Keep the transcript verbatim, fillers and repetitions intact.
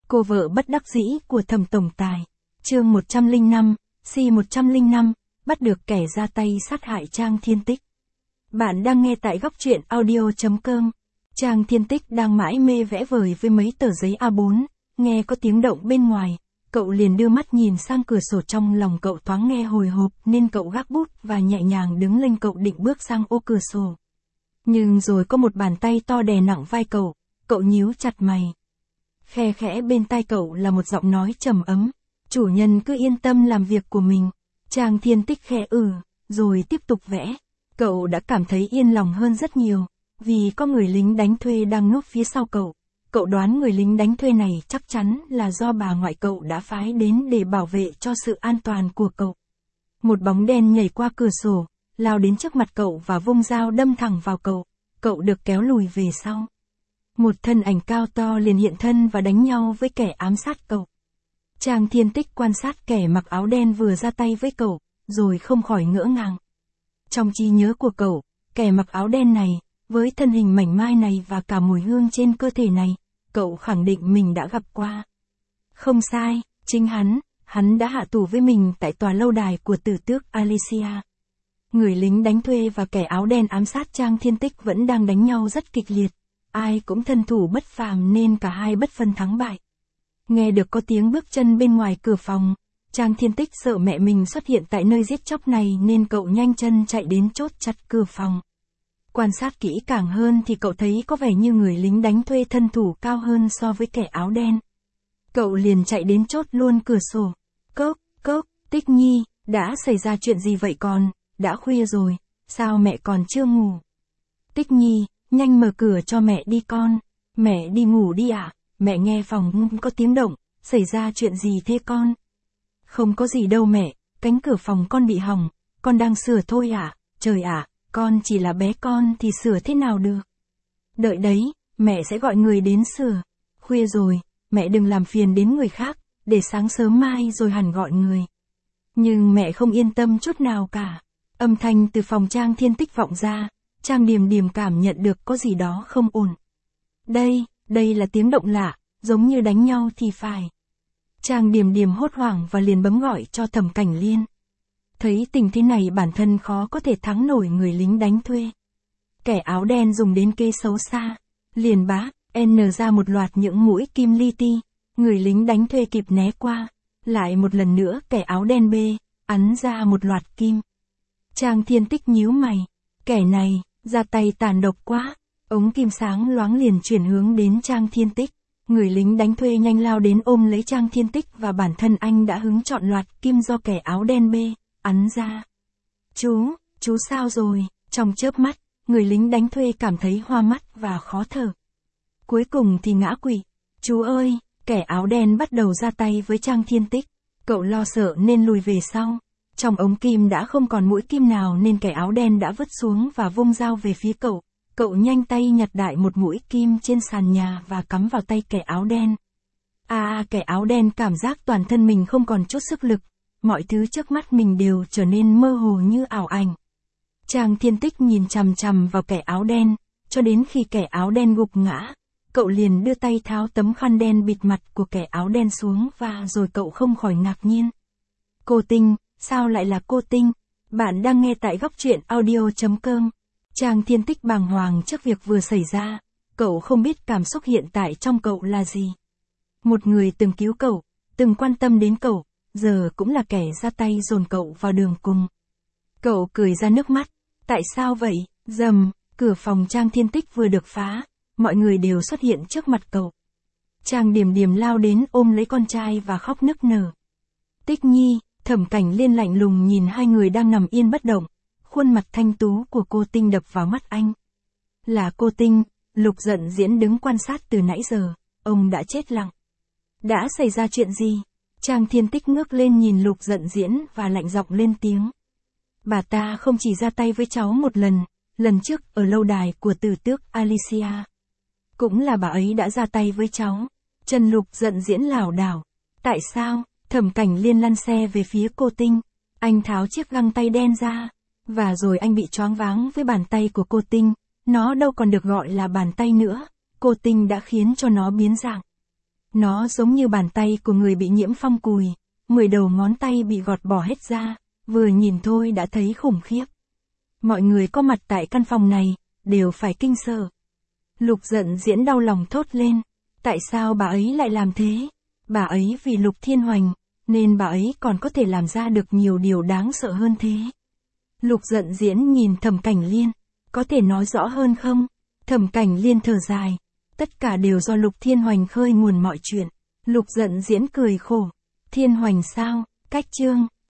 Cô vợ bất đắc dĩ của Thẩm tổng tài. Chương một trăm lẻ năm, C một trăm lẻ năm, bắt được kẻ ra tay sát hại Trang Thiên Tích. Bạn đang nghe tại góc truyện audio chấm com. Trang Thiên Tích đang mãi mê vẽ vời với mấy tờ giấy A bốn, nghe có tiếng động bên ngoài, cậu liền đưa mắt nhìn sang cửa sổ, trong lòng cậu thoáng nghe hồi hộp nên cậu gác bút và nhẹ nhàng đứng lên. Cậu định bước sang ô cửa sổ. Nhưng rồi có một bàn tay to đè nặng vai cậu, cậu nhíu chặt mày. Khe khẽ bên tai cậu là một giọng nói trầm ấm, chủ nhân cứ yên tâm làm việc của mình. Trang Thiên Tích khẽ ừ, rồi tiếp tục vẽ. Cậu đã cảm thấy yên lòng hơn rất nhiều, vì có người lính đánh thuê đang núp phía sau cậu. Cậu đoán người lính đánh thuê này chắc chắn là do bà ngoại cậu đã phái đến để bảo vệ cho sự an toàn của cậu. Một bóng đen nhảy qua cửa sổ, lao đến trước mặt cậu và vung dao đâm thẳng vào cậu. Cậu được kéo lùi về sau. Một thân ảnh cao to liền hiện thân và đánh nhau với kẻ ám sát cậu. Trang Thiên Tích quan sát kẻ mặc áo đen vừa ra tay với cậu, rồi không khỏi ngỡ ngàng. Trong trí nhớ của cậu, kẻ mặc áo đen này, với thân hình mảnh mai này và cả mùi hương trên cơ thể này, cậu khẳng định mình đã gặp qua. Không sai, chính hắn, hắn đã hạ tù với mình tại tòa lâu đài của tử tước Alicia. Người lính đánh thuê và kẻ áo đen ám sát Trang Thiên Tích vẫn đang đánh nhau rất kịch liệt. Ai cũng thân thủ bất phàm nên cả hai bất phân thắng bại. Nghe được có tiếng bước chân bên ngoài cửa phòng, Trang Thiên Tích sợ mẹ mình xuất hiện tại nơi giết chóc này nên cậu nhanh chân chạy đến chốt chặt cửa phòng. Quan sát kỹ càng hơn thì cậu thấy có vẻ như người lính đánh thuê thân thủ cao hơn so với kẻ áo đen. Cậu liền chạy đến chốt luôn cửa sổ. Cốc, cốc, Tích Nhi, đã xảy ra chuyện gì vậy con? Đã khuya rồi, sao mẹ còn chưa ngủ? Tích Nhi, nhanh mở cửa cho mẹ đi con. Mẹ đi ngủ đi ạ, à? Mẹ nghe phòng có tiếng động, xảy ra chuyện gì thế con? Không có gì đâu mẹ, cánh cửa phòng con bị hỏng, con đang sửa thôi ạ. À? Trời ạ, à, con chỉ là bé con thì sửa thế nào được? Đợi đấy, mẹ sẽ gọi người đến sửa. Khuya rồi, mẹ đừng làm phiền đến người khác, để sáng sớm mai rồi hẳn gọi người. Nhưng mẹ không yên tâm chút nào cả. Âm thanh từ phòng Trang Thiên Tích vọng ra, Trang Điềm Điềm cảm nhận được có gì đó không ổn. Đây, đây là tiếng động lạ, giống như đánh nhau thì phải. Trang Điềm Điềm hốt hoảng và liền bấm gọi cho Thẩm Cảnh Liên. Thấy tình thế này bản thân khó có thể thắng nổi người lính đánh thuê. Kẻ áo đen dùng đến kế xấu xa, liền bá, N ra một loạt những mũi kim li ti, người lính đánh thuê kịp né qua, lại một lần nữa kẻ áo đen B, ắn ra một loạt kim. Trang Thiên Tích nhíu mày, kẻ này, ra tay tàn độc quá, ống kim sáng loáng liền chuyển hướng đến Trang Thiên Tích. Người lính đánh thuê nhanh lao đến ôm lấy Trang Thiên Tích và bản thân anh đã hứng chọn loạt kim do kẻ áo đen B, ắn ra. Chú, chú sao rồi? Trong chớp mắt, người lính đánh thuê cảm thấy hoa mắt và khó thở. Cuối cùng thì ngã quỵ. Chú ơi, kẻ áo đen bắt đầu ra tay với Trang Thiên Tích. Cậu lo sợ nên lùi về sau. Trong ống kim đã không còn mũi kim nào nên kẻ áo đen đã vứt xuống và vung dao về phía cậu. Cậu nhanh tay nhặt đại một mũi kim trên sàn nhà và cắm vào tay kẻ áo đen. À, kẻ áo đen cảm giác toàn thân mình không còn chút sức lực. Mọi thứ trước mắt mình đều trở nên mơ hồ như ảo ảnh. Trang Thiên Tích nhìn chằm chằm vào kẻ áo đen, cho đến khi kẻ áo đen gục ngã. Cậu liền đưa tay tháo tấm khăn đen bịt mặt của kẻ áo đen xuống và rồi cậu không khỏi ngạc nhiên. Cô Tinh, sao lại là cô Tinh? Bạn đang nghe tại góc truyện audio chấm com. Trang Thiên Tích bàng hoàng trước việc vừa xảy ra, cậu không biết cảm xúc hiện tại trong cậu là gì. Một người từng cứu cậu, từng quan tâm đến cậu, giờ cũng là kẻ ra tay dồn cậu vào đường cùng. Cậu cười ra nước mắt, tại sao vậy? Rầm, cửa phòng Trang Thiên Tích vừa được phá, mọi người đều xuất hiện trước mặt cậu. Trang Điềm Điềm lao đến ôm lấy con trai và khóc nức nở. Tích Nhi, Thẩm Cảnh Liên lạnh lùng nhìn hai người đang nằm yên bất động. Khuôn mặt thanh tú của cô Tinh đập vào mắt anh. Là cô Tinh, Lục Dận Diễn đứng quan sát từ nãy giờ, ông đã chết lặng. Đã xảy ra chuyện gì? Trang Thiên Tích ngước lên nhìn Lục Dận Diễn và lạnh giọng lên tiếng. Bà ta không chỉ ra tay với cháu một lần, lần trước ở lâu đài của tử tước Alicia. Cũng là bà ấy đã ra tay với cháu. Chân Lục Dận Diễn lảo đảo. Tại sao? Thẩm Cảnh Liên lăn xe về phía cô Tinh. Anh tháo chiếc găng tay đen ra. Và rồi anh bị choáng váng với bàn tay của cô Tinh, nó đâu còn được gọi là bàn tay nữa, cô Tinh đã khiến cho nó biến dạng. Nó giống như bàn tay của người bị nhiễm phong cùi, mười đầu ngón tay bị gọt bỏ hết ra, vừa nhìn thôi đã thấy khủng khiếp. Mọi người có mặt tại căn phòng này, đều phải kinh sợ. Lục Dận Diễn đau lòng thốt lên, tại sao bà ấy lại làm thế? Bà ấy vì Lục Thiên Hoành, nên bà ấy còn có thể làm ra được nhiều điều đáng sợ hơn thế. Lục Dận Diễn nhìn Thẩm Cảnh Liên, có thể nói rõ hơn không? Thẩm Cảnh Liên thở dài, tất cả đều do Lục Thiên Hoành khơi nguồn mọi chuyện. Lục Dận Diễn cười khổ, Thiên Hoành sao? Cách chương